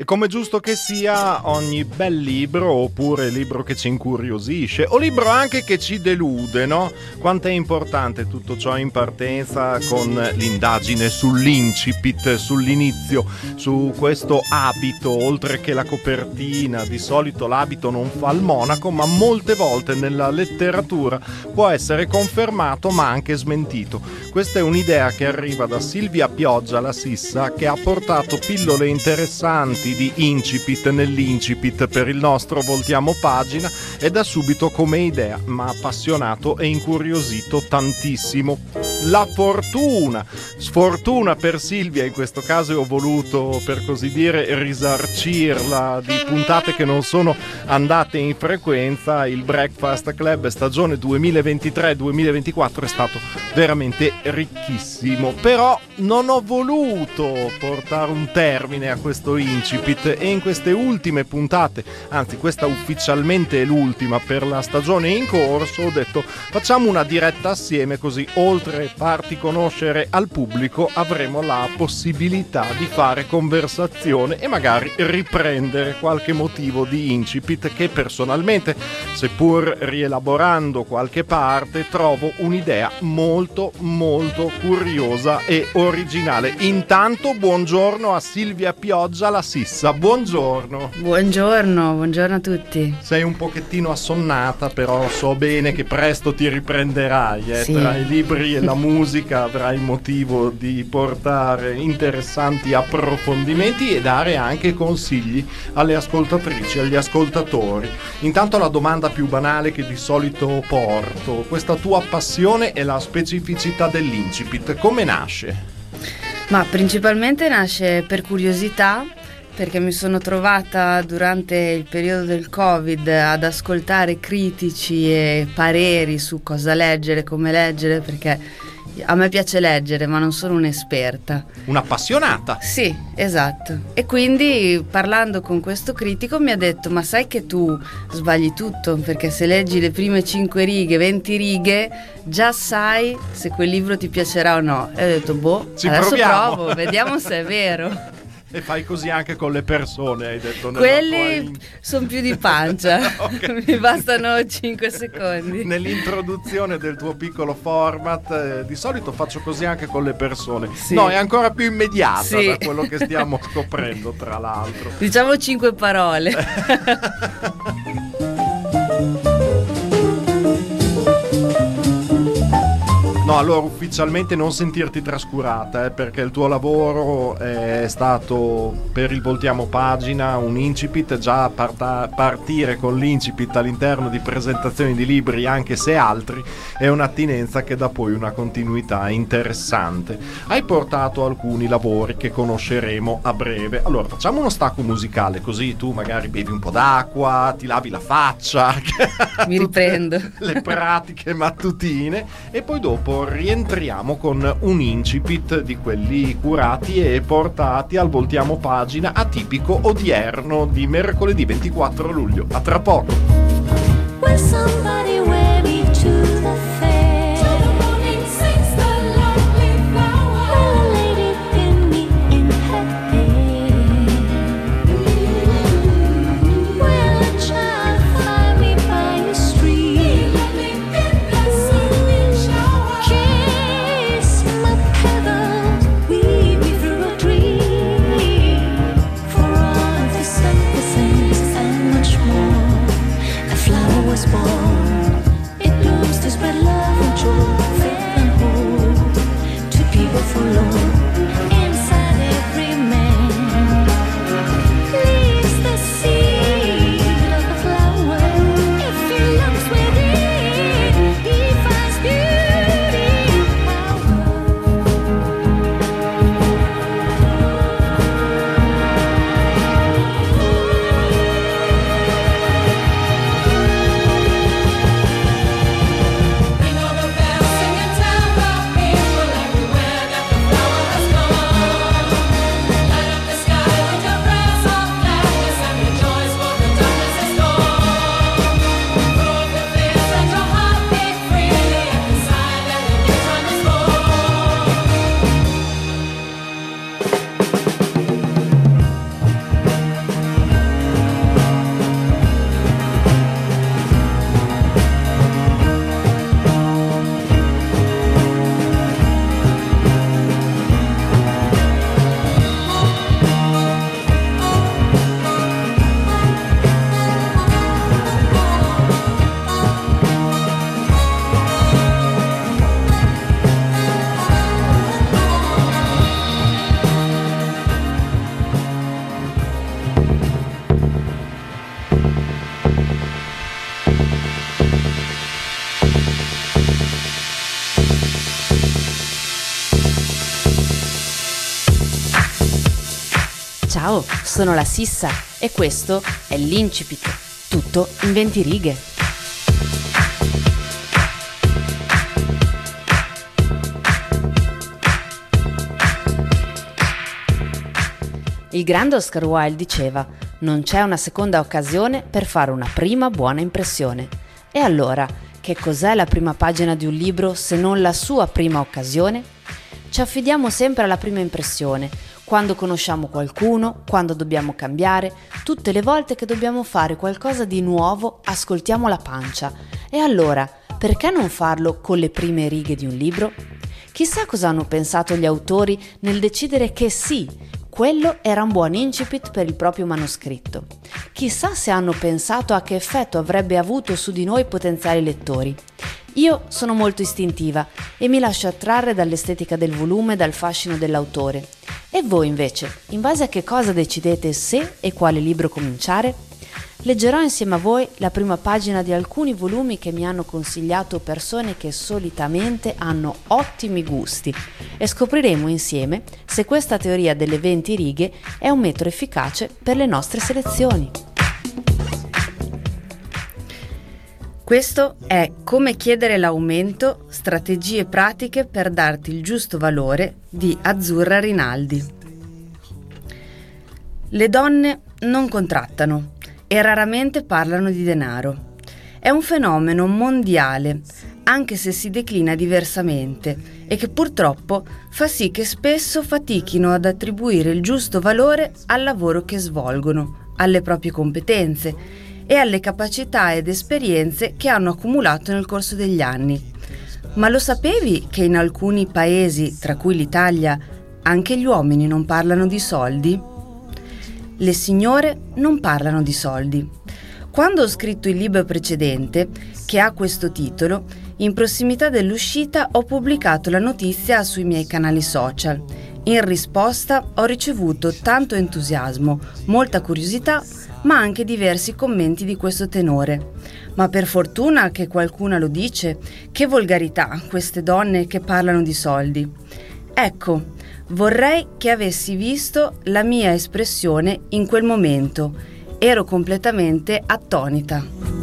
come giusto che sia, ogni bel libro, oppure libro che ci incuriosisce, o libro anche che ci delude, no? Quanto è importante tutto ciò in partenza con l'indagine sull'incipit, sull'inizio, su questo abito, oltre che la copertina. Di solito l'abito non fa il monaco, ma molte volte nella letteratura può essere confermato ma anche smentito. Questa è un'idea che arriva da Silvia Pioggia, la Sissa, che ha portato pillole interessanti di incipit nell'incipit per il nostro Voltiamo Pagina, e da subito come idea mi ha appassionato e incuriosito tantissimo. La fortuna, sfortuna per Silvia in questo caso, ho voluto per così dire risarcirla di puntate che non sono andate in frequenza. Il Breakfast Club stagione 2023-2024 è stato veramente ricchissimo, però non ho voluto portare un termine a questo incipit, e in queste ultime puntate, anzi questa ufficialmente è l'ultima per la stagione in corso, ho detto facciamo una diretta assieme, così oltre farti conoscere al pubblico avremo la possibilità di fare conversazione e magari riprendere qualche motivo di incipit che personalmente, seppur rielaborando qualche parte, trovo un'idea molto molto curiosa e originale. Intanto buongiorno a Silvia Pioggia, la Sissa. Buongiorno. Buongiorno a tutti. Sei un pochettino assonnata, però so bene che presto ti riprenderai, Sì. Tra i libri e la musica avrai motivo di portare interessanti approfondimenti e dare anche consigli alle ascoltatrici, agli ascoltatori. Intanto la domanda più banale che di solito porto: questa tua passione e la specificità dell'incipit, come nasce? Ma principalmente nasce per curiosità, perché mi sono trovata durante il periodo del Covid ad ascoltare critici e pareri su cosa leggere, come leggere, perché a me piace leggere, ma non sono un'esperta. Un'appassionata. Sì, esatto. E quindi parlando con questo critico mi ha detto: ma sai che tu sbagli tutto, perché se leggi le prime 5 righe, 20 righe, già sai se quel libro ti piacerà o no. E ho detto adesso proviamo. provo, vediamo se è vero. E fai così anche con le persone, hai detto. Quelli sono più di pancia. Okay. Mi bastano 5 secondi. Nell'introduzione del tuo piccolo format, di solito faccio così anche con le persone. Sì. No, è ancora più immediata, Sì. da quello che stiamo scoprendo, tra l'altro. Diciamo 5 parole. No, allora ufficialmente non sentirti trascurata, perché il tuo lavoro è stato per il Voltiamo Pagina un incipit, già partire con l'incipit all'interno di presentazioni di libri, anche se altri, è un'attinenza che dà poi una continuità interessante. Hai portato alcuni lavori che conosceremo a breve. Allora facciamo uno stacco musicale, così tu magari bevi un po' d'acqua, ti lavi la faccia, Mi riprendo. le pratiche mattutine, e poi dopo rientriamo con un incipit di quelli curati e portati al Voltiamo Pagina atipico odierno di mercoledì 24 luglio. A tra poco. Will somebody wear me to the fair? Till the morning sings the lonely flower. Will a lady pin me in her hair? Will a child find me by a stream? Let me in the sunny shower. Kiss my petals, weave me through a dream. For all of the simple things and much more, a flower was born. It blooms to spread love and joy, faith and hope to people forlorn. Inside every man lives the seed of a flower. If he looks within, he finds beauty and power. Ciao, sono la Sissa e questo è l'Incipit, tutto in 20 righe. Il grande Oscar Wilde diceva: non c'è una seconda occasione per fare una prima buona impressione. E allora, che cos'è la prima pagina di un libro se non la sua prima occasione? Ci affidiamo sempre alla prima impressione, quando conosciamo qualcuno, quando dobbiamo cambiare, tutte le volte che dobbiamo fare qualcosa di nuovo, ascoltiamo la pancia. E allora, perché non farlo con le prime righe di un libro? Chissà cosa hanno pensato gli autori nel decidere che sì, quello era un buon incipit per il proprio manoscritto. Chissà se hanno pensato a che effetto avrebbe avuto su di noi potenziali lettori. Io sono molto istintiva e mi lascio attrarre dall'estetica del volume e dal fascino dell'autore. E voi invece, in base a che cosa decidete se e quale libro cominciare? Leggerò insieme a voi la prima pagina di alcuni volumi che mi hanno consigliato persone che solitamente hanno ottimi gusti e scopriremo insieme se questa teoria delle 20 righe è un metodo efficace per le nostre selezioni. Questo è Come chiedere l'aumento, strategie pratiche per darti il giusto valore di Azzurra Rinaldi. Le donne non contrattano e raramente parlano di denaro. È un fenomeno mondiale, anche se si declina diversamente, e che purtroppo fa sì che spesso fatichino ad attribuire il giusto valore al lavoro che svolgono, alle proprie competenze e alle capacità ed esperienze che hanno accumulato nel corso degli anni. Ma lo sapevi che in alcuni paesi, tra cui l'Italia, anche gli uomini non parlano di soldi? Le signore non parlano di soldi. Quando ho scritto il libro precedente, che ha questo titolo, in prossimità dell'uscita ho pubblicato la notizia sui miei canali social. In risposta ho ricevuto tanto entusiasmo, molta curiosità, ma anche diversi commenti di questo tenore. Ma per fortuna che qualcuna lo dice, che volgarità queste donne che parlano di soldi. Ecco, vorrei che avessi visto la mia espressione in quel momento. Ero completamente attonita.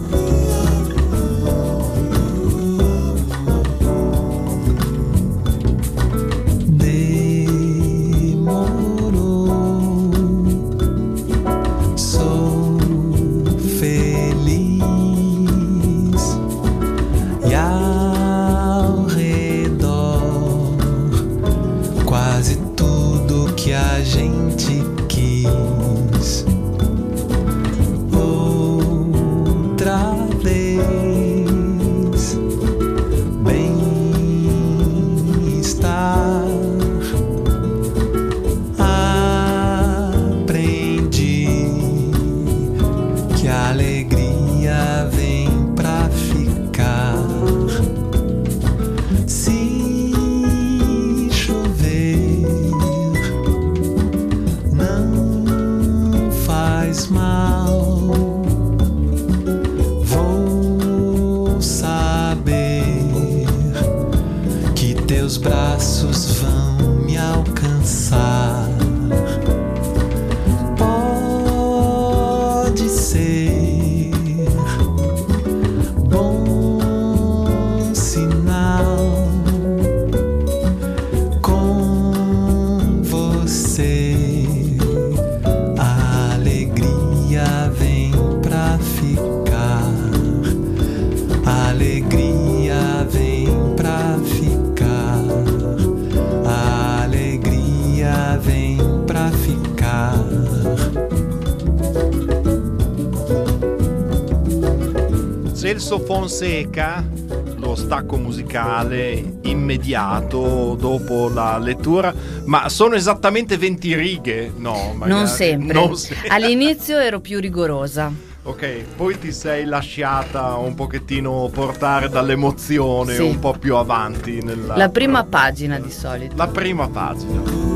Celso Fonseca, lo stacco musicale immediato dopo la lettura, ma sono esattamente 20 righe? No, magari. Non sempre. All'inizio ero più rigorosa. Ok, poi ti sei lasciata un pochettino portare dall'emozione, Sì. un po' più avanti nella... La prima pagina di solito. La prima pagina.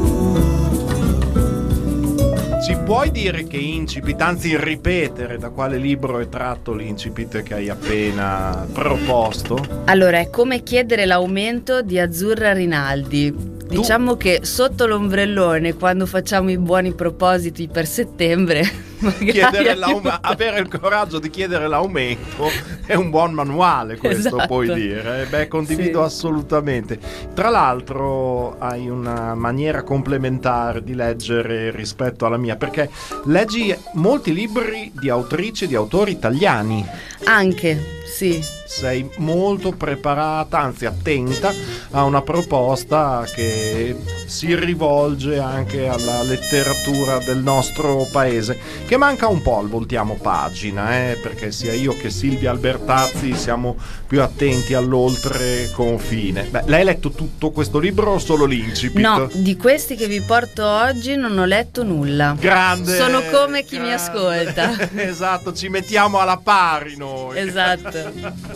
Ci puoi dire che incipit, anzi ripetere da quale libro è tratto l'incipit che hai appena proposto? Allora, è Come chiedere l'aumento di Azzurra Rinaldi. Diciamo che sotto l'ombrellone, quando facciamo i buoni propositi per settembre, magari avere il coraggio di chiedere l'aumento è un buon manuale, questo Esatto. puoi dire. Beh, condivido Sì. assolutamente. Tra l'altro hai una maniera complementare di leggere rispetto alla mia, perché leggi molti libri di autrici e di autori italiani. Anche, sì. Sei molto preparata, anzi attenta a una proposta che si rivolge anche alla letteratura del nostro paese, che manca un po' al voltiamo pagina, perché sia io che Silvia Albertazzi siamo più attenti all'oltre confine. Beh, l'hai letto tutto questo libro o solo l'incipit? No, di questi che vi porto oggi non ho letto nulla. Grande! Sono come chi mi grande. ascolta. Esatto, ci mettiamo alla pari noi. Esatto.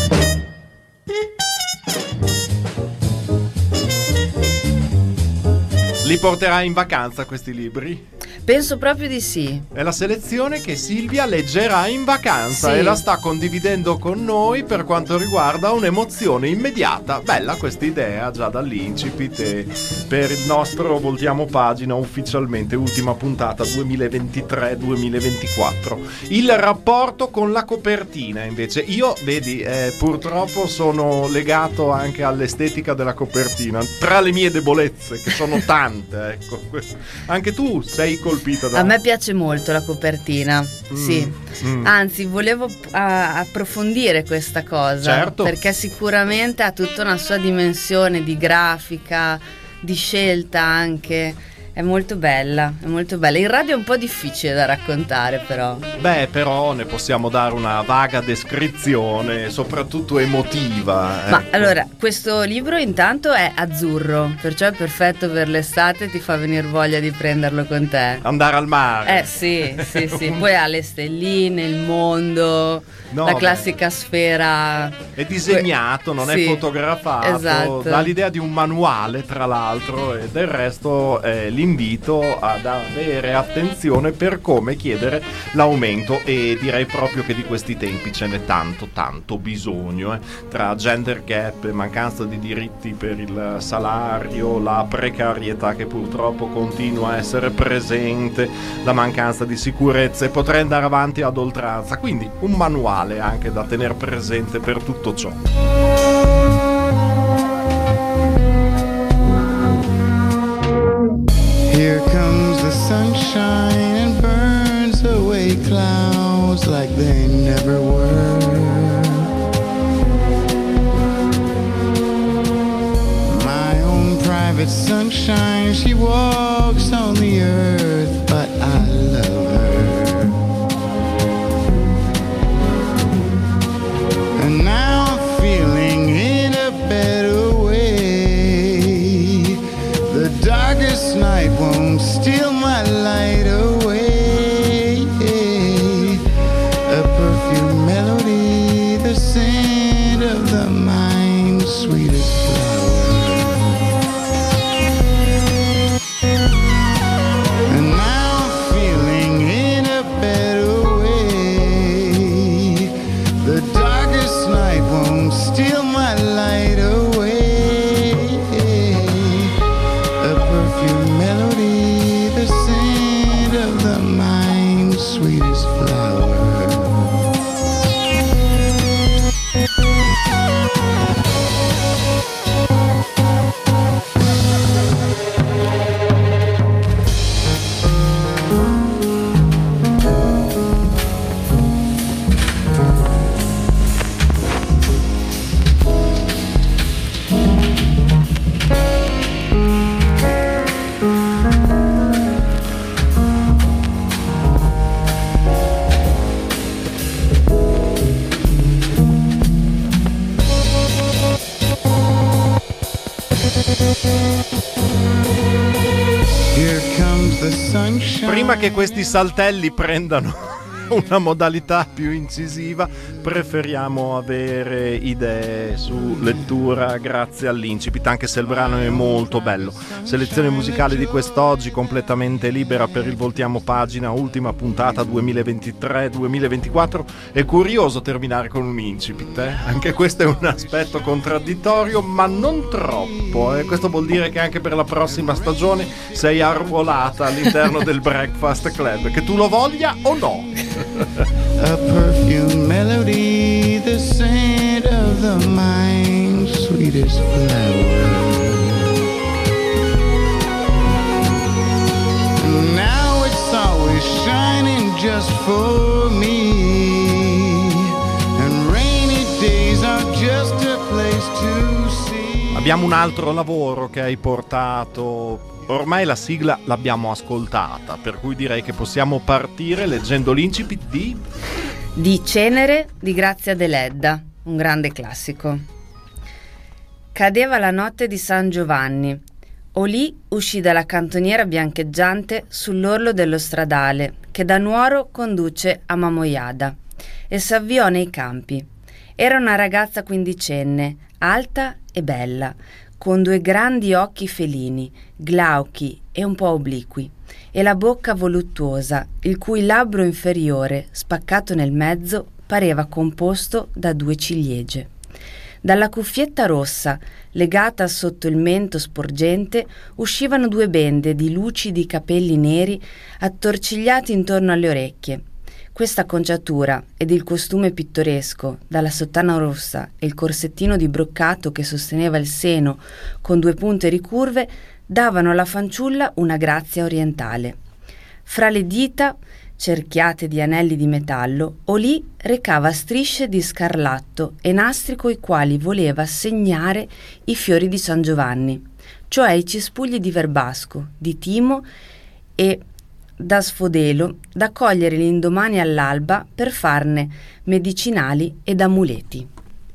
Li porterai in vacanza questi libri? Penso proprio di sì. È la selezione che Silvia leggerà in vacanza Sì. e la sta condividendo con noi per quanto riguarda un'emozione immediata. Bella questa idea già dall'incipit, e per il nostro voltiamo pagina ufficialmente ultima puntata 2023-2024. Il rapporto con la copertina invece, io vedi purtroppo sono legato anche all'estetica della copertina, tra le mie debolezze che sono tante, ecco. Anche tu sei colpita da... A me piace molto la copertina, sì. Anzi, volevo approfondire questa cosa, Certo. perché sicuramente ha tutta una sua dimensione di grafica, di scelta anche. È molto bella, è molto bella. In radio è un po' difficile da raccontare, però. Beh, però ne possiamo dare una vaga descrizione, soprattutto emotiva. Ma ecco. allora, questo libro intanto è azzurro, perciò è perfetto per l'estate, ti fa venire voglia di prenderlo con te. Andare al mare. Sì. Poi ha le stelline, il mondo, No, la beh. classica sfera. È disegnato, non Sì, è fotografato, esatto. dà l'idea di un manuale tra l'altro, e del resto l'invito ad avere attenzione per come chiedere l'aumento, e direi proprio che di questi tempi ce n'è tanto bisogno, tra gender gap, mancanza di diritti per il salario, la precarietà che purtroppo continua a essere presente, la mancanza di sicurezza, e potrei andare avanti ad oltranza, quindi un manuale anche da tenere presente per tutto ciò. Here comes the sunshine and burns away clouds like they never were. My own private sunshine, she walks on the earth, but I love her. And now I'm feeling in a better way. The darkest night won't steal my light away. A perfume melody, the scent of the mind's sweetest flower. And now I'm feeling in a better way. The darkest night won't steal my light away. A perfume melody, the scent of the mind's sweetest flower. Here comes the sunshine. Prima che questi saltelli prendano una modalità più incisiva, preferiamo avere idee su lettura grazie all'incipit, anche se il brano è molto bello. Selezione musicale di quest'oggi completamente libera per il Voltiamo Pagina, ultima puntata 2023-2024. È curioso terminare con un incipit, Anche questo è un aspetto contraddittorio, ma non troppo, Questo vuol dire che anche per la prossima stagione sei arruolata all'interno del Breakfast Club, che tu lo voglia o no. A perfume melody, the scent of the mind's sweetest flower. Now it's always shining just for me, and rainy days are just a place to see. Abbiamo un altro lavoro che hai portato. Ormai la sigla l'abbiamo ascoltata, per cui direi che possiamo partire leggendo l'incipit Di Cenere di Grazia Deledda, un grande classico. Cadeva la notte di San Giovanni. Olì uscì dalla cantoniera biancheggiante sull'orlo dello stradale che da Nuoro conduce a Mamoiada e s'avviò nei campi. Era una ragazza quindicenne, alta e bella, con due grandi occhi felini, glauchi e un po' obliqui, e la bocca voluttuosa, il cui labbro inferiore, spaccato nel mezzo, pareva composto da due ciliegie. Dalla cuffietta rossa, legata sotto il mento sporgente, uscivano due bende di lucidi capelli neri attorcigliati intorno alle orecchie. Questa conciatura ed il costume pittoresco, dalla sottana rossa e il corsettino di broccato che sosteneva il seno con due punte ricurve, davano alla fanciulla una grazia orientale. Fra le dita, cerchiate di anelli di metallo, Olì recava strisce di scarlatto e nastri coi quali voleva segnare i fiori di San Giovanni, cioè i cespugli di verbasco, di timo e da sfodelo da cogliere l'indomani all'alba per farne medicinali ed amuleti.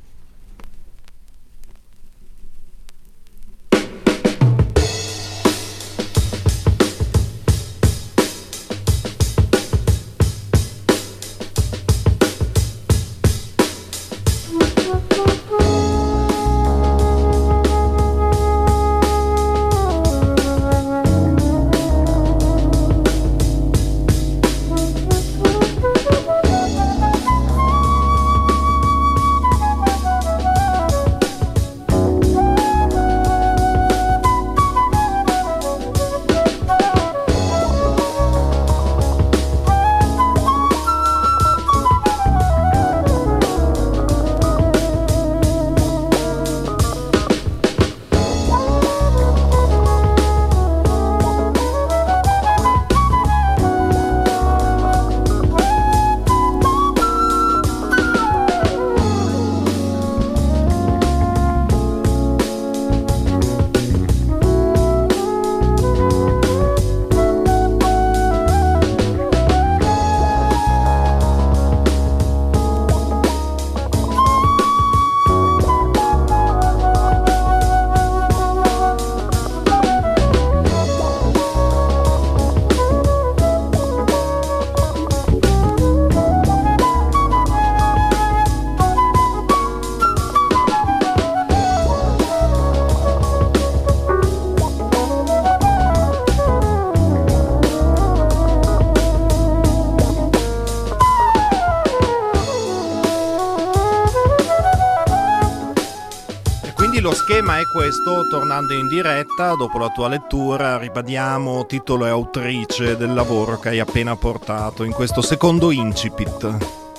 Lo schema è questo, tornando in diretta, dopo la tua lettura, ribadiamo titolo e autrice del lavoro che hai appena portato in questo secondo incipit.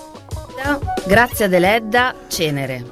Grazia Deledda, Cenere.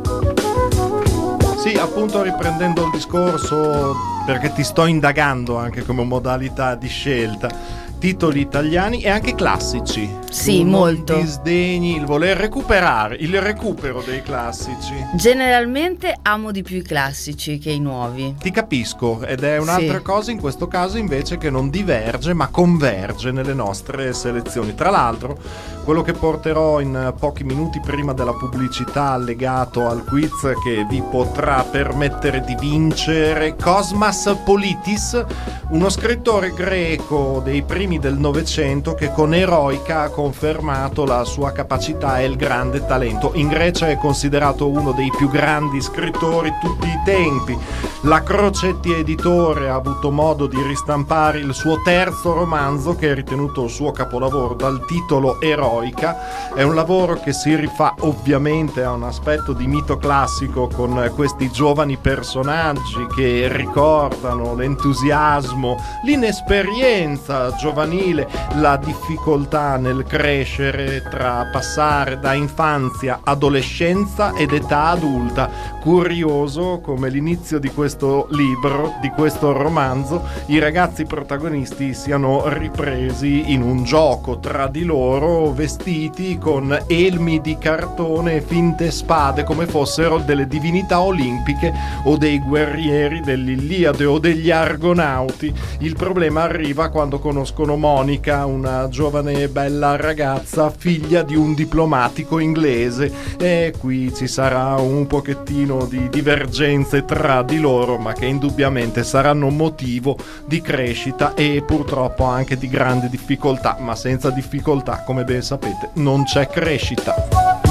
Sì, appunto riprendendo il discorso, perché ti sto indagando anche come modalità di scelta. Titoli italiani e anche classici. Sì, tu molto. Non disdegni il voler recuperare, il recupero dei classici. Generalmente amo di più i classici che i nuovi. Ti capisco, ed è un'altra Sì. cosa in questo caso invece che non diverge ma converge nelle nostre selezioni. Tra l'altro, quello che porterò in pochi minuti prima della pubblicità legato al quiz che vi potrà permettere di vincere, Cosmas Politis, uno scrittore greco dei primi del Novecento che con Eroica ha confermato la sua capacità e il grande talento. In Grecia è considerato uno dei più grandi scrittori tutti i tempi. La Crocetti Editore ha avuto modo di ristampare il suo terzo romanzo, che è ritenuto il suo capolavoro, dal titolo Eroica. È un lavoro che si rifà ovviamente a un aspetto di mito classico, con questi giovani personaggi che ricordano l'entusiasmo, l'inesperienza giovanile, la difficoltà nel crescere tra passare da infanzia, adolescenza ed età adulta. Curioso come l'inizio di questo libro, di questo romanzo, i ragazzi protagonisti siano ripresi in un gioco tra di loro, vestiti con elmi di cartone e finte spade, come fossero delle divinità olimpiche o dei guerrieri dell'Iliade o degli Argonauti. Il problema arriva quando conoscono Monica, una giovane e bella ragazza, figlia di un diplomatico inglese, e qui ci sarà un pochettino di divergenze tra di loro, ma che indubbiamente saranno motivo di crescita e purtroppo anche di grandi difficoltà, ma senza difficoltà, come ben sapete, non c'è crescita.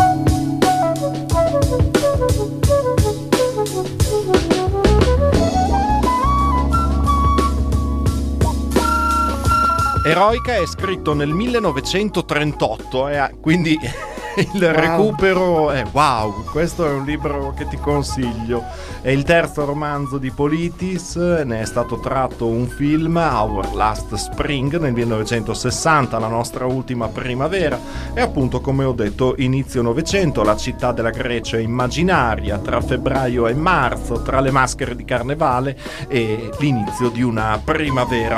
Eroica è scritto nel 1938, quindi il recupero è wow. Questo è un libro che ti consiglio. È il terzo romanzo di Politis, ne è stato tratto un film, Our Last Spring, nel 1960, la nostra ultima primavera, e appunto, come ho detto, inizio Novecento, la città della Grecia immaginaria, tra febbraio e marzo, tra le maschere di carnevale, e l'inizio di una primavera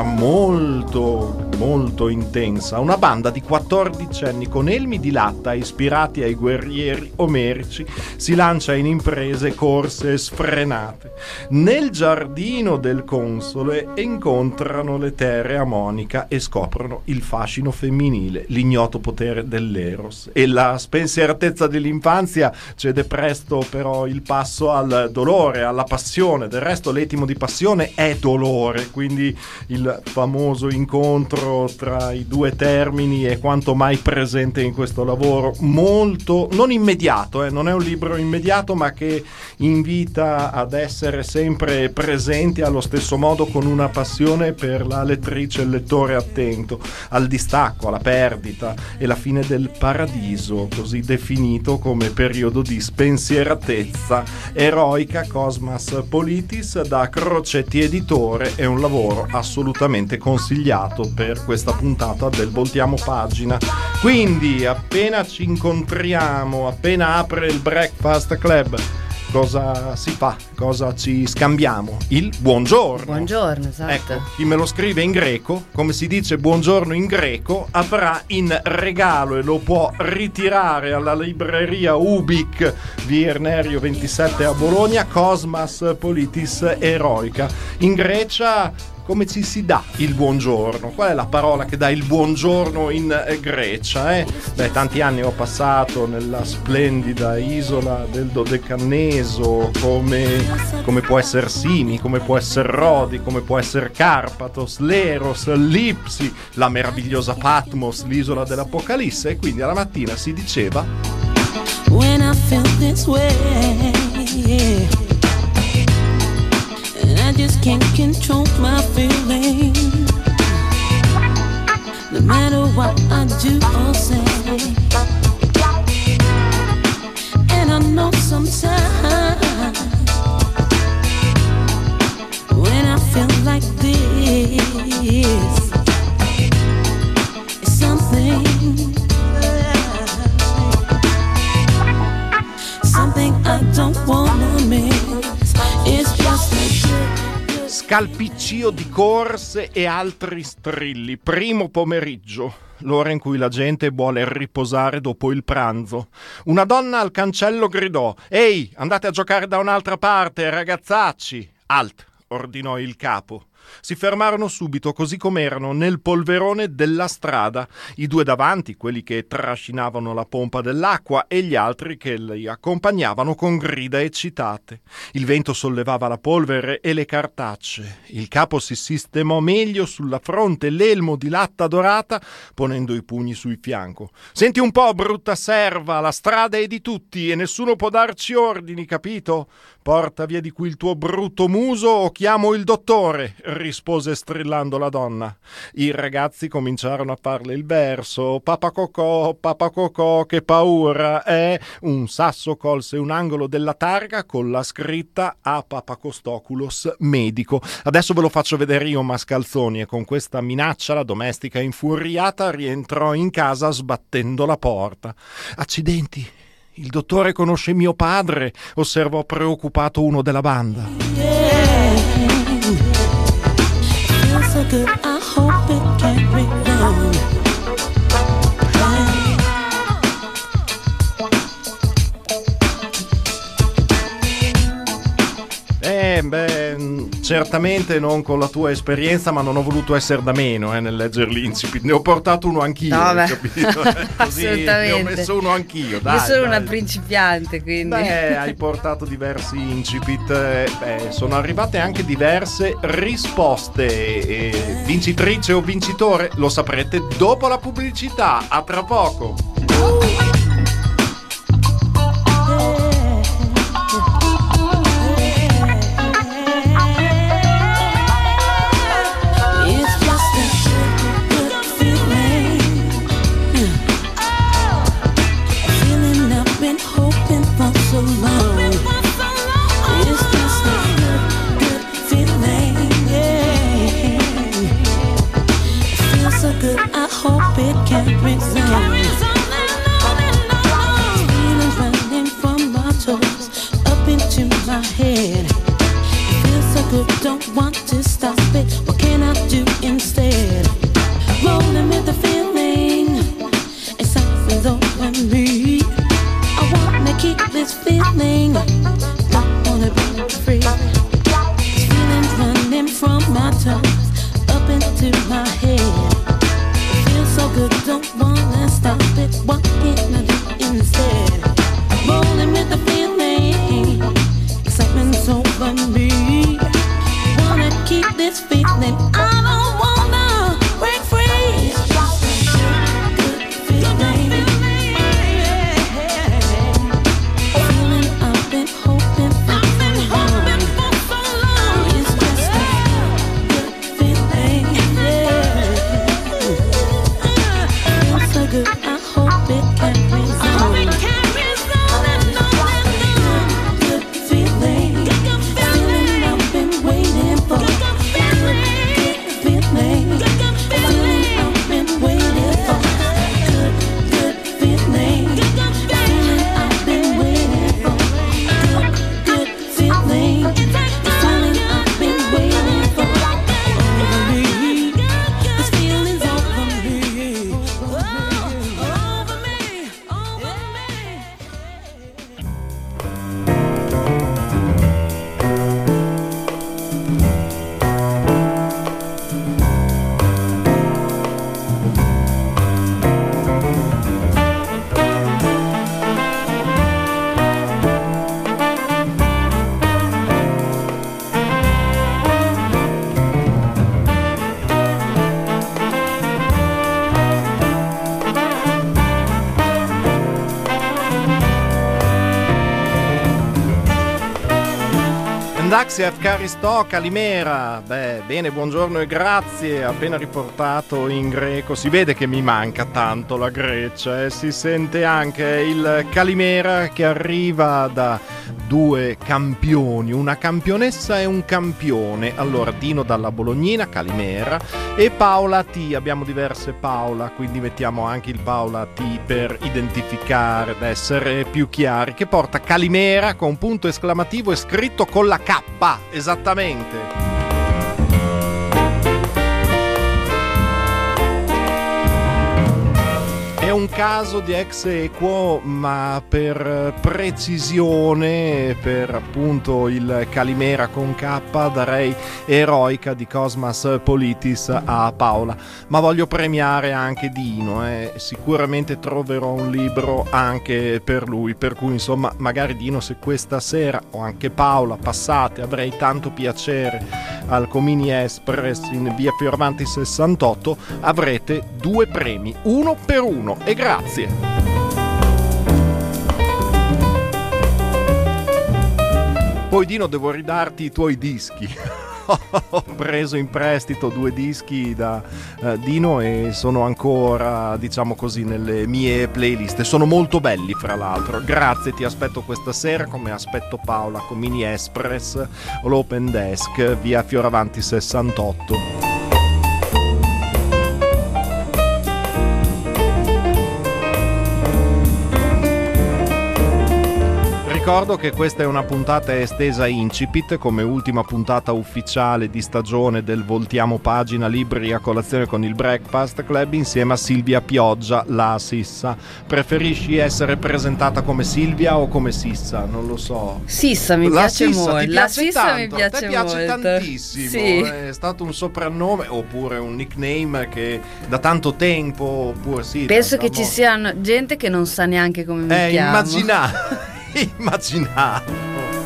molto molto intensa. Una banda di 14enni con elmi di latta ispirati ai guerrieri omerici si lancia in imprese, corse sfrenate. Nel giardino del console incontrano l'eterea Monica e scoprono il fascino femminile, l'ignoto potere dell'eros, e la spensieratezza dell'infanzia cede presto però il passo al dolore, alla passione. Del resto l'etimo di passione è dolore, quindi il famoso incontro tra i due termini è quanto mai presente in questo lavoro, molto non immediato, non è un libro immediato, ma che invita ad essere sempre presenti allo stesso modo, con una passione per la lettrice e il lettore attento al distacco, alla perdita e la fine del paradiso, così definito come periodo di spensieratezza. Eroica, Cosmas Politis, da Crocetti Editore, è un lavoro assolutamente consigliato per questa puntata del Voltiamo Pagina. Quindi appena ci incontriamo, appena apre il Breakfast Club, cosa si fa? Cosa ci scambiamo? Il buongiorno. Buongiorno, esatto. Ecco, chi me lo scrive in greco, come si dice buongiorno in greco, avrà in regalo, e lo può ritirare alla libreria Ubik, via Ernerio 27 a Bologna, Cosmas Politis Eroica. In Grecia come ci si dà il buongiorno? Qual è la parola che dà il buongiorno in Grecia? Beh, tanti anni ho passato nella splendida isola del Dodecanneso, come può essere Simi, come può essere Rodi, come può essere Carpatos, Leros, Lipsi, la meravigliosa Patmos, l'isola dell'Apocalisse, e quindi alla mattina si diceva: When I feel this way, I just can't control my feelings. No matter what I do or say, and I know sometimes when I feel like this, it's something I don't wanna miss. It's just scalpiccio di corse e altri strilli. Primo pomeriggio, l'ora in cui la gente vuole riposare dopo il pranzo. Una donna al cancello gridò: «Ehi, andate a giocare da un'altra parte, ragazzacci!» «Alt!» ordinò il capo. Si fermarono subito, così com'erano, nel polverone della strada. I due davanti, quelli che trascinavano la pompa dell'acqua, e gli altri che li accompagnavano con grida eccitate. Il vento sollevava la polvere e le cartacce. Il capo si sistemò meglio sulla fronte, l'elmo di latta dorata, ponendo i pugni sul fianco. «Senti un po', brutta serva, la strada è di tutti e nessuno può darci ordini, capito? Porta via di qui il tuo brutto muso o chiamo il dottore», rispose strillando la donna. I ragazzi cominciarono a farle il verso: papà Cocò, che paura, eh? Un sasso colse un angolo della targa con la scritta A Papacostoculos medico. Adesso ve lo faccio vedere io, mascalzoni. E con questa minaccia la domestica infuriata rientrò in casa sbattendo la porta. «Accidenti! Il dottore conosce mio padre», osservò preoccupato uno della banda. Feels so good, I hope it can't rebound. Certamente non con la tua esperienza, ma non ho voluto essere da meno nel leggere l'incipit. Ne ho portato uno anch'io, No, beh. capito? Così ne ho messo uno anch'io. Dai, Io sono dai. una principiante, quindi. Beh, hai portato diversi incipit, sono arrivate anche diverse risposte. Vincitrice o vincitore lo saprete dopo la pubblicità. A tra poco. It's just a good feeling. A feeling I've been hoping for so long. It's just a good feeling. Yeah. It feels so good, I hope it can't resound. Feelings running from my toes up into my head. It feels so good, don't want to stop it. What can I do instead? Rolling with the feeling, excitement over me. I wanna keep this feeling, don't wanna be free. This feeling's running from my toes up into my head. It feels so good, don't wanna stop it. What can I do instead? Rolling with the feeling, excitement's over me. Wanna keep this feeling, I don't wanna break free. It's just a good feeling. Feeling I've been hoping for so long. It's just a good feeling. Feels so good, I hope it can resound. Good feeling. Feeling I've been waiting for. Good feeling. Feeling I've been waiting for. Good feeling. Feeling I've been waiting for. Good feeling. Feeling I've been waiting for. Over me. This feeling's over me. Over me. Over me. Andaxi Afkaristo Calimera. Bene, buongiorno e grazie. Appena riportato in greco. Si vede che mi manca tanto la Grecia e si sente anche il Calimera che arriva da due campioni, una campionessa e un campione. Allora, Dino dalla Bolognina, Calimera, e Paola T. Abbiamo diverse Paola, quindi mettiamo anche il Paola T per identificare, ed essere più chiari, che porta Calimera con punto esclamativo e scritto con la K, esattamente. È un caso di ex equo, ma per precisione, per appunto il Calimera con K, darei Eroica di Cosmas Politis a Paola. Ma voglio premiare anche Dino, sicuramente troverò un libro anche per lui, per cui insomma magari Dino, se questa sera o anche Paola passate, avrei tanto piacere al Comini Express in via Fioravanti 68, avrete 2 premi, uno per uno, e grazie. Poi Dino, devo ridarti i tuoi dischi. Ho preso in prestito 2 dischi da Dino e sono ancora, diciamo così, nelle mie playlist. Sono molto belli, fra l'altro. Grazie, ti aspetto questa sera, come aspetto Paola con Mini Express o l'Open Desk via Fioravanti 68. Ricordo che questa è una puntata estesa incipit, come ultima puntata ufficiale di stagione del Voltiamo Pagina Libri a colazione con il Breakfast Club, insieme a Silvia Pioggia, la Sissa. Preferisci essere presentata come Silvia o come Sissa? Non lo so. Sissa mi piace molto. La Sissa tanto. mi piace Ti piace molto. tantissimo. Sì. È stato un soprannome oppure un nickname che da tanto tempo, oppure sì. Penso che ci sia gente che non sa neanche come mi chiamo. Immaginavo.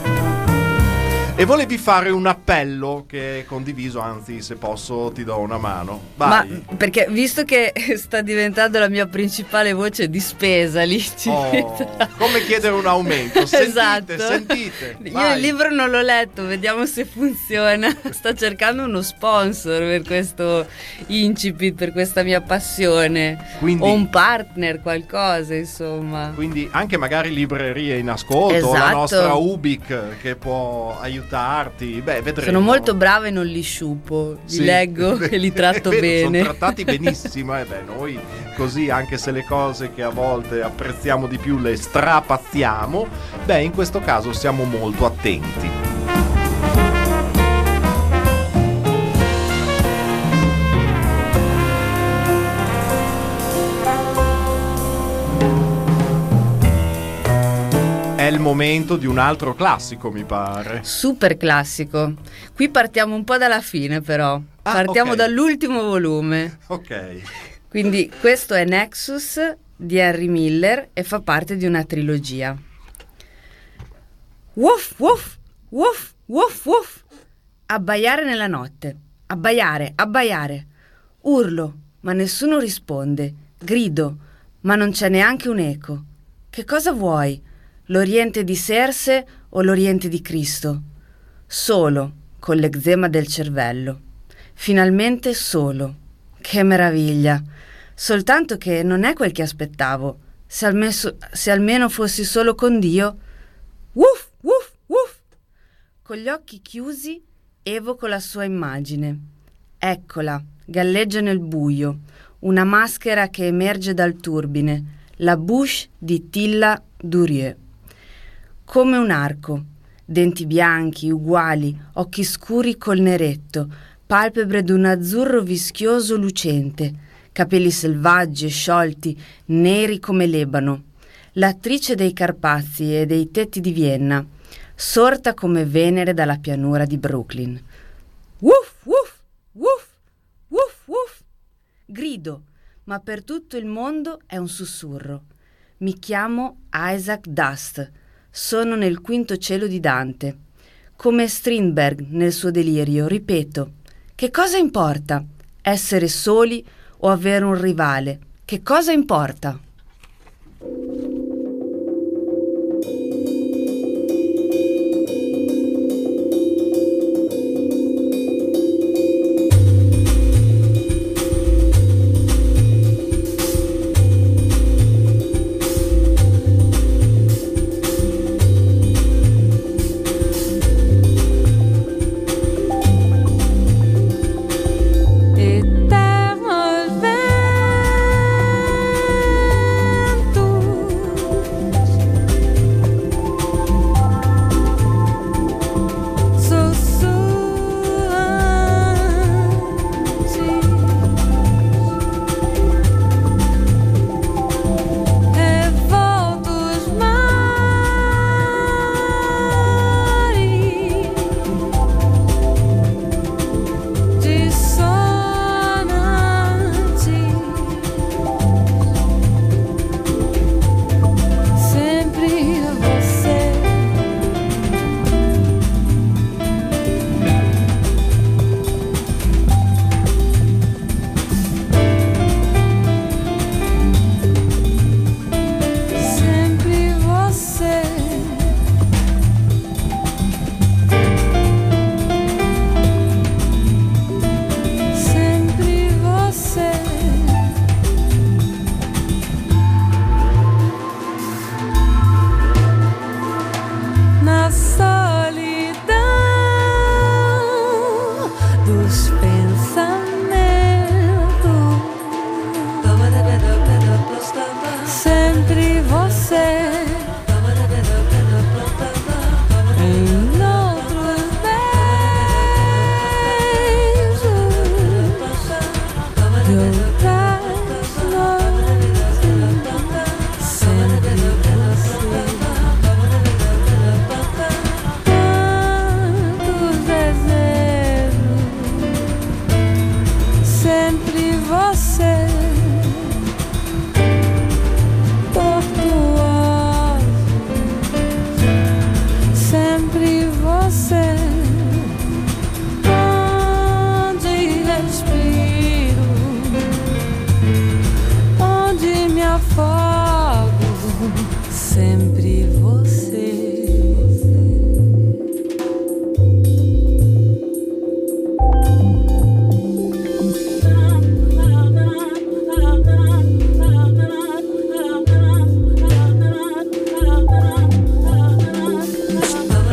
E volevi fare un appello che è condiviso, anzi, se posso ti do una mano. Vai. Ma perché visto che sta diventando la mia principale voce di spesa lì, come chiedere un aumento. Sentite, esatto. Sentite. Io Vai. il libro non l'ho letto, vediamo se funziona. Sta cercando uno sponsor per questo incipit, per questa mia passione. Quindi, o un partner, qualcosa, insomma. Quindi anche magari librerie in ascolto, Esatto. o la nostra Ubic che può aiutarti. Beh, vedremo. Sono molto brava e non li sciupo, li Sì. leggo e li tratto bene. Sono trattati benissimo. Noi così, anche se le cose che a volte apprezziamo di più le strapazziamo, in questo caso siamo molto attenti. È il momento di un altro classico, mi pare. Super classico. Qui partiamo un po' dalla fine, però. Partiamo ok. dall'ultimo volume. Ok. Quindi questo è Nexus di Henry Miller e fa parte di una trilogia. Wuff, wuff, wuff, wuff, wuff. Abbaiare nella notte. Abbaiare, abbaiare. Urlo, ma nessuno risponde. Grido, ma non c'è neanche un eco. Che cosa vuoi? L'Oriente di Serse o l'Oriente di Cristo? Solo, con l'eczema del cervello. Finalmente solo. Che meraviglia! Soltanto che non è quel che aspettavo. Se almeno fossi solo con Dio. Wuff, wuff, wuff! Con gli occhi chiusi evoco la sua immagine. Eccola, galleggia nel buio, una maschera che emerge dal turbine, la bouche di Tilla Durieux. Come un arco, denti bianchi, uguali, occhi scuri col neretto, palpebre d'un azzurro vischioso lucente, capelli selvaggi e sciolti, neri come l'ebano. L'attrice dei Carpazi e dei tetti di Vienna, sorta come Venere dalla pianura di Brooklyn. Wuff, wuff, wuff, wuff, wuff. Grido, ma per tutto il mondo è un sussurro. Mi chiamo Isaac Dust. Sono nel quinto cielo di Dante. Come Strindberg nel suo delirio, ripeto, che cosa importa? Essere soli o avere un rivale? Che cosa importa? Eternal veil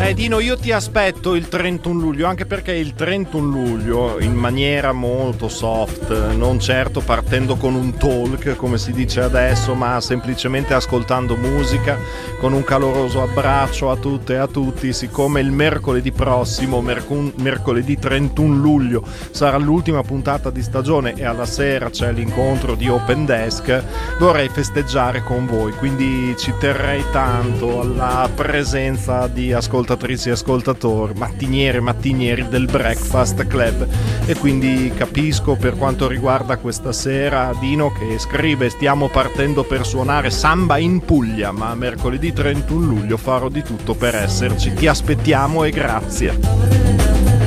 Dino, io ti aspetto il 31 luglio, anche perché il 31 luglio, in maniera molto soft, non certo partendo con un talk come si dice adesso, ma semplicemente ascoltando musica, con un caloroso abbraccio a tutte e a tutti, siccome il mercoledì prossimo, mercoledì 31 luglio, sarà l'ultima puntata di stagione e alla sera c'è l'incontro di Open Desk, vorrei festeggiare con voi, quindi ci terrei tanto alla presenza di ascoltatrici e ascoltatori, mattiniere e mattinieri del Breakfast Club, e quindi capisco per quanto riguarda questa sera Dino che scrive: stiamo partendo per suonare samba in Puglia, ma mercoledì 31 luglio farò di tutto per esserci. Ti aspettiamo e grazie.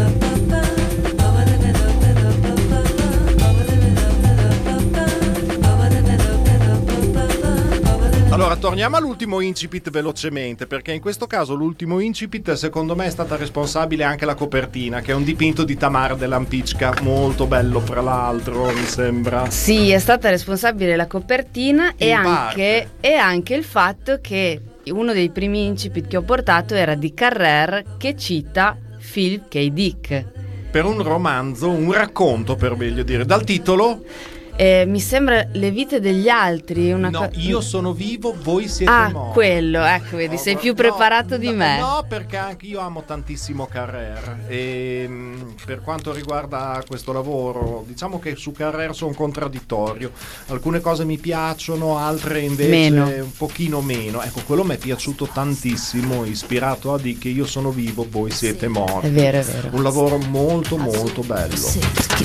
Allora, torniamo all'ultimo incipit velocemente, perché in questo caso l'ultimo incipit secondo me è stata responsabile anche la copertina, che è un dipinto di Tamara Dell'Ampicca, molto bello fra l'altro, mi sembra. Sì, è stata responsabile la copertina e In anche il fatto che uno dei primi incipit che ho portato era di Carrer, che cita Philip K. Dick. Per un romanzo, un racconto per meglio dire, dal titolo... mi sembra Le vite degli altri. Io sono vivo, voi siete morti. Quello, ecco, vedi, sei più preparato di me. No, perché anche io amo tantissimo Carrer e per quanto riguarda questo lavoro, diciamo che su Carrer sono contraddittorio. Alcune cose mi piacciono, altre invece meno. Un pochino meno. Ecco, quello mi è piaciuto tantissimo, ispirato a Di che io sono vivo, voi siete morti. È vero, è vero. Un lavoro molto molto bello.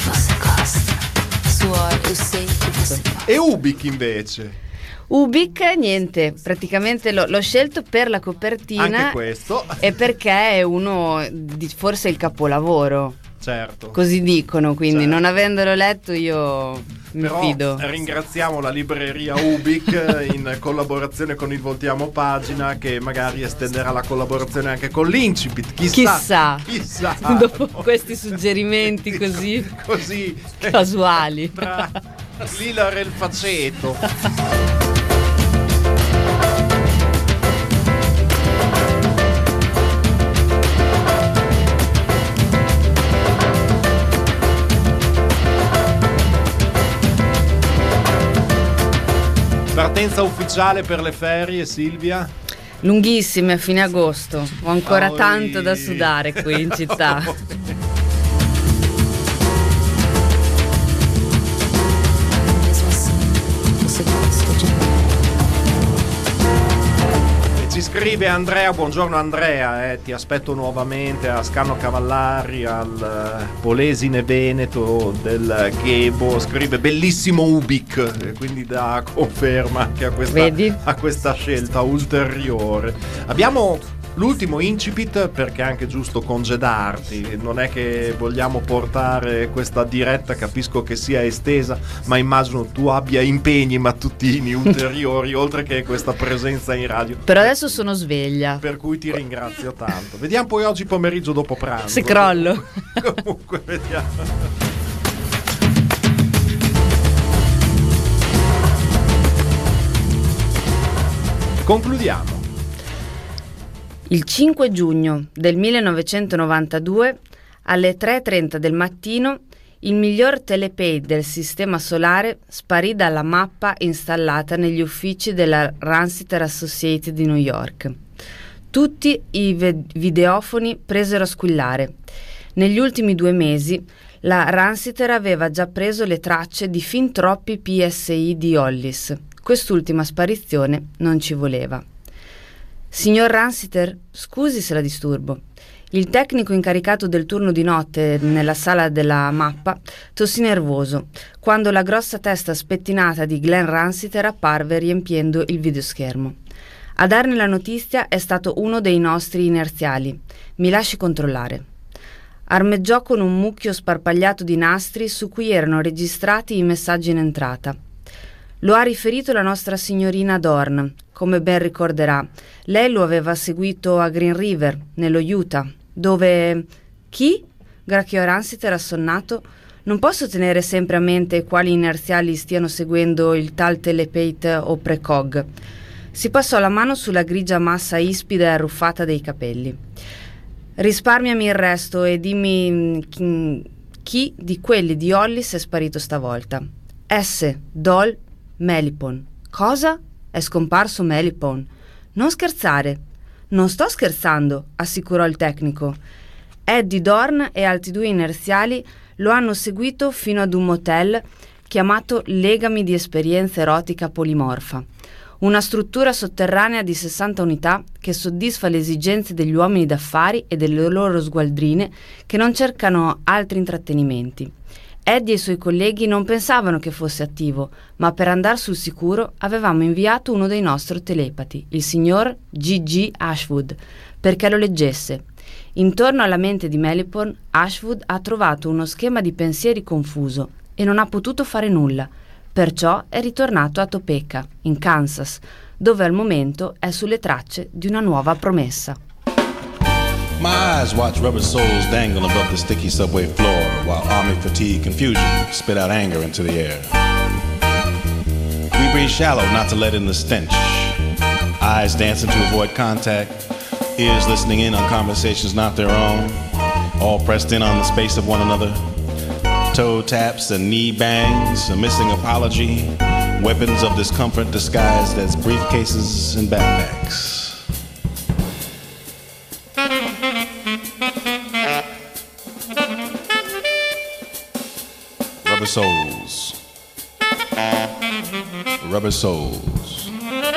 E Ubik invece? Ubik, niente, praticamente l'ho scelto per la copertina. Anche questo. E perché è forse il capolavoro. Certo. Così dicono, quindi Certo. non avendolo letto io mi Però fido. ringraziamo la libreria Ubik in collaborazione con il Voltiamo Pagina, che magari estenderà la collaborazione anche con l'Incipit. Chissà. Dopo questi suggerimenti così casuali. Tra l'Ilar e il faceto. Partenza ufficiale per le ferie, Silvia? Lunghissime a fine agosto. Ho ancora Oi. tanto da sudare qui in città. Ci scrive Andrea, buongiorno Andrea, ti aspetto nuovamente a Scano Cavallari, al Polesine Veneto del Ghebo. Scrive bellissimo Ubik, quindi dà conferma anche a questa scelta ulteriore. Abbiamo l'ultimo incipit, perché è anche giusto congedarti, non è che vogliamo portare questa diretta, capisco che sia estesa, ma immagino tu abbia impegni mattutini ulteriori oltre che questa presenza in radio. Però adesso sono sveglia. Per cui ti ringrazio tanto. Vediamo poi oggi pomeriggio dopo pranzo. Se crollo. Comunque vediamo. Concludiamo. Il 5 giugno del 1992, alle 3:30 del mattino, il miglior telepay del sistema solare sparì dalla mappa installata negli uffici della Ransiter Associated di New York. Tutti i videofoni presero a squillare. Negli ultimi 2 mesi, la Ransiter aveva già preso le tracce di fin troppi PSI di Hollis. Quest'ultima sparizione non ci voleva. Signor Ransiter, scusi se la disturbo. Il tecnico incaricato del turno di notte nella sala della mappa tossì nervoso quando la grossa testa spettinata di Glenn Ransiter apparve riempiendo il videoschermo. A darne la notizia è stato uno dei nostri inerziali. Mi lasci controllare. Armeggiò con un mucchio sparpagliato di nastri su cui erano registrati i messaggi in entrata. Lo ha riferito la nostra signorina Dorn, come ben ricorderà. Lei lo aveva seguito a Green River, nello Utah, dove... Chi? Gracchiò Ransiter assonnato. Non posso tenere sempre a mente quali inerziali stiano seguendo il tal Telepate o Precog. Si passò la mano sulla grigia massa ispida e arruffata dei capelli. Risparmiami il resto e dimmi chi di quelli di Hollis è sparito stavolta. S. Doll Melipon. Cosa? È scomparso Melipon. Non scherzare. Non sto scherzando, assicurò il tecnico. Eddie Dorn e altri 2 inerziali lo hanno seguito fino ad un motel chiamato Legami di Esperienza Erotica Polimorfa, una struttura sotterranea di 60 unità che soddisfa le esigenze degli uomini d'affari e delle loro sgualdrine che non cercano altri intrattenimenti. Eddie e i suoi colleghi non pensavano che fosse attivo, ma per andar sul sicuro avevamo inviato uno dei nostri telepati, il signor G.G. Ashwood, perché lo leggesse. Intorno alla mente di Melipon, Ashwood ha trovato uno schema di pensieri confuso e non ha potuto fare nulla. Perciò è ritornato a Topeka, in Kansas, dove al momento è sulle tracce di una nuova promessa. My eyes watch rubber soles dangle above the sticky subway floor while army fatigue confusion spit out anger into the air. We breathe shallow not to let in the stench. Eyes dancing to avoid contact, ears listening in on conversations not their own, all pressed in on the space of one another. Toe taps and knee bangs, a missing apology, weapons of discomfort disguised as briefcases and backpacks. Rubber soles. Rubber soles.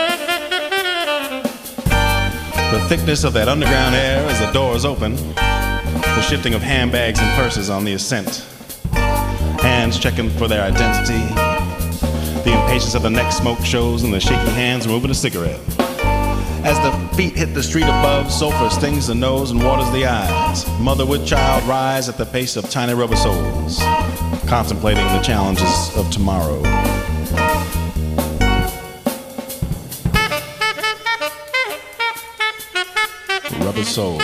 The thickness of that underground air as the doors open, the shifting of handbags and purses on the ascent, hands checking for their identity, the impatience of the next smoke shows and the shaky hands removing a cigarette. As the feet hit the street above, sulfur stings the nose and waters the eyes. Mother with child rise at the pace of tiny rubber soles, contemplating the challenges of tomorrow. Rubber soles.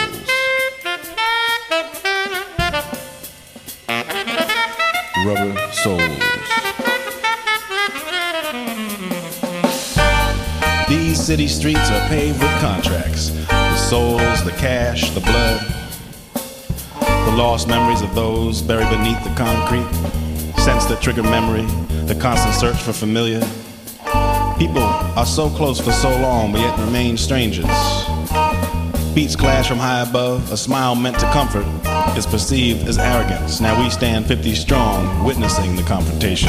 Rubber soles. These city streets are paved with contracts. The souls, the cash, the blood. The lost memories of those buried beneath the concrete. Sense that trigger memory, the constant search for familiar. People are so close for so long, but yet remain strangers. Beats clash from high above, a smile meant to comfort is perceived as arrogance. Now we stand 50 strong, witnessing the confrontation.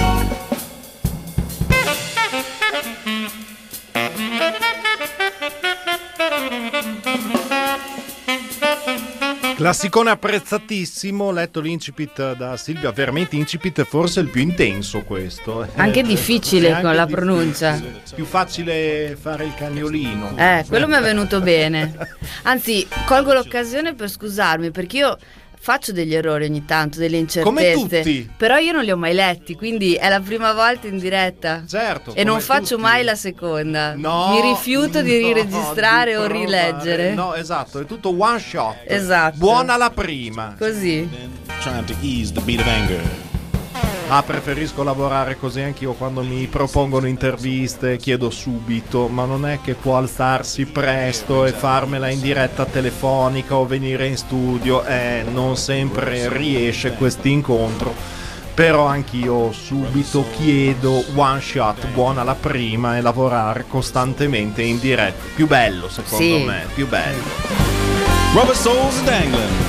Classicone apprezzatissimo, letto l'incipit da Silvia, veramente incipit forse il più intenso questo. Anche difficile È con la difficile. pronuncia. Più facile fare il cagnolino. Quello mi è venuto bene. Anzi, colgo l'occasione per scusarmi, perché io faccio degli errori ogni tanto, delle incertezze. Come tutti. Però io non li ho mai letti, quindi è la prima volta in diretta. Certo. E non come faccio tutti. mai la seconda. No, Mi rifiuto di no, riregistrare di o provare. rileggere. No, esatto, è tutto one shot. Esatto. Buona la prima. Così. Trying to ease the beat of anger. Preferisco lavorare così anch'io quando mi propongono interviste, chiedo subito, ma non è che può alzarsi presto e farmela in diretta telefonica o venire in studio, non sempre riesce quest'incontro, però anch'io subito chiedo one shot, buona la prima, e lavorare costantemente in diretta, più bello secondo Sì. me, più bello. Rubber soles dangling.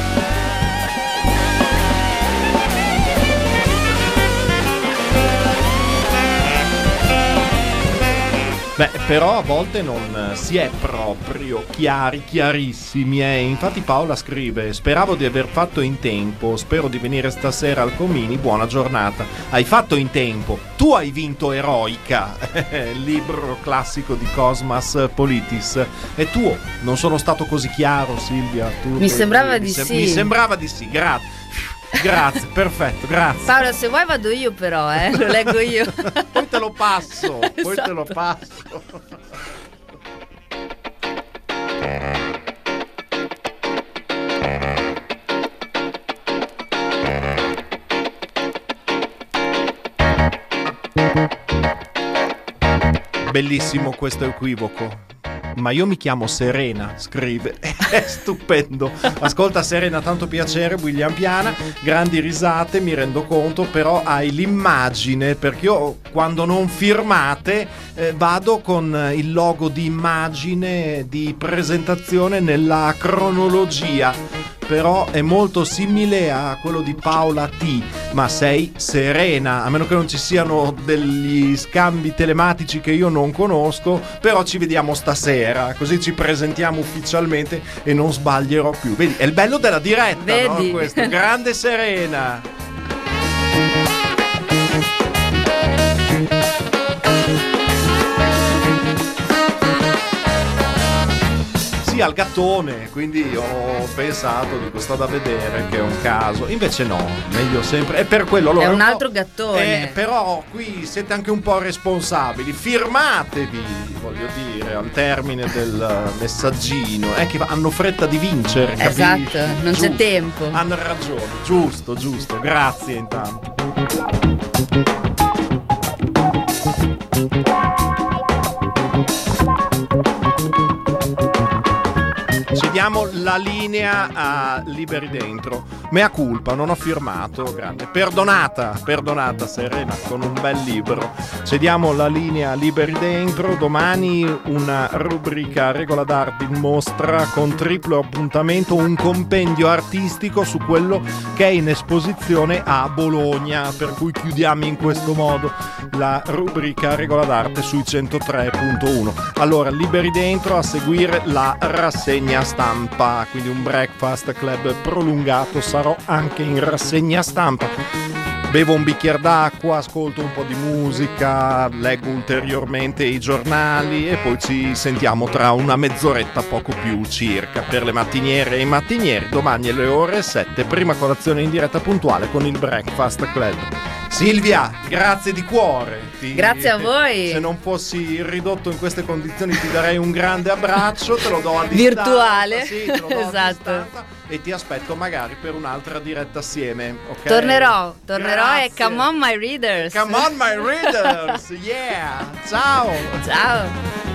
Beh, però a volte non si è proprio chiarissimi. Infatti Paola scrive: speravo di aver fatto in tempo, spero di venire stasera al Comini, buona giornata. Hai fatto in tempo, tu hai vinto Eroica, il libro classico di Cosmas Politis. È tuo, non sono stato così chiaro, Silvia? Mi sembrava di sì. Mi sembrava di sì, grazie. Grazie, perfetto, grazie. Paola, se vuoi vado io però, lo leggo io. Poi te lo passo, poi te lo Esatto. passo. bellissimo questo equivoco. Ma io mi chiamo Serena, scrive. È stupendo. Ascolta Serena, tanto piacere, William Piana. Grandi risate, mi rendo conto, però hai l'immagine, perché io quando non firmate vado con il logo di immagine di presentazione nella cronologia. Però è molto simile a quello di Paola T, ma sei Serena, a meno che non ci siano degli scambi telematici che io non conosco, però ci vediamo stasera, così ci presentiamo ufficialmente e non sbaglierò più. Vedi, è il bello della diretta, Vedi? no? Questo, grande Serena. Al gattone, quindi ho pensato, dico, sto da vedere che è un caso, invece no, meglio sempre, è per quello allora, È un altro gattone. però qui siete anche un po' responsabili, firmatevi, voglio dire, al termine del messaggino, è che hanno fretta di vincere, capisci? Esatto, non c'è Giusto. tempo. Hanno ragione, giusto, grazie intanto. Cediamo la linea a Liberi Dentro. Mea culpa, non ho firmato, grande. Perdonata Serena, con un bel libro. Cediamo la linea a Liberi Dentro. Domani una rubrica Regola d'Arte in mostra con triplo appuntamento, un compendio artistico su quello che è in esposizione a Bologna, per cui chiudiamo in questo modo la rubrica Regola d'Arte sui 103.1. Allora, Liberi Dentro, a seguire la rassegna stampa, quindi un breakfast club prolungato, sarò anche in rassegna stampa. Bevo un bicchiere d'acqua, ascolto un po' di musica, leggo ulteriormente i giornali e poi ci sentiamo tra una mezz'oretta, poco più circa, per le mattiniere e i mattinieri. Domani alle ore 7, prima colazione in diretta puntuale con il Breakfast Club. Silvia, grazie di cuore. Grazie a voi. Se non fossi ridotto in queste condizioni ti darei un grande abbraccio, te lo do a distanza. Virtuale. Sì, te lo do a Esatto. distanza. E ti aspetto magari per un'altra diretta assieme, ok? Tornerò Grazie. e come on my readers. Come on my readers, yeah! Ciao! Ciao.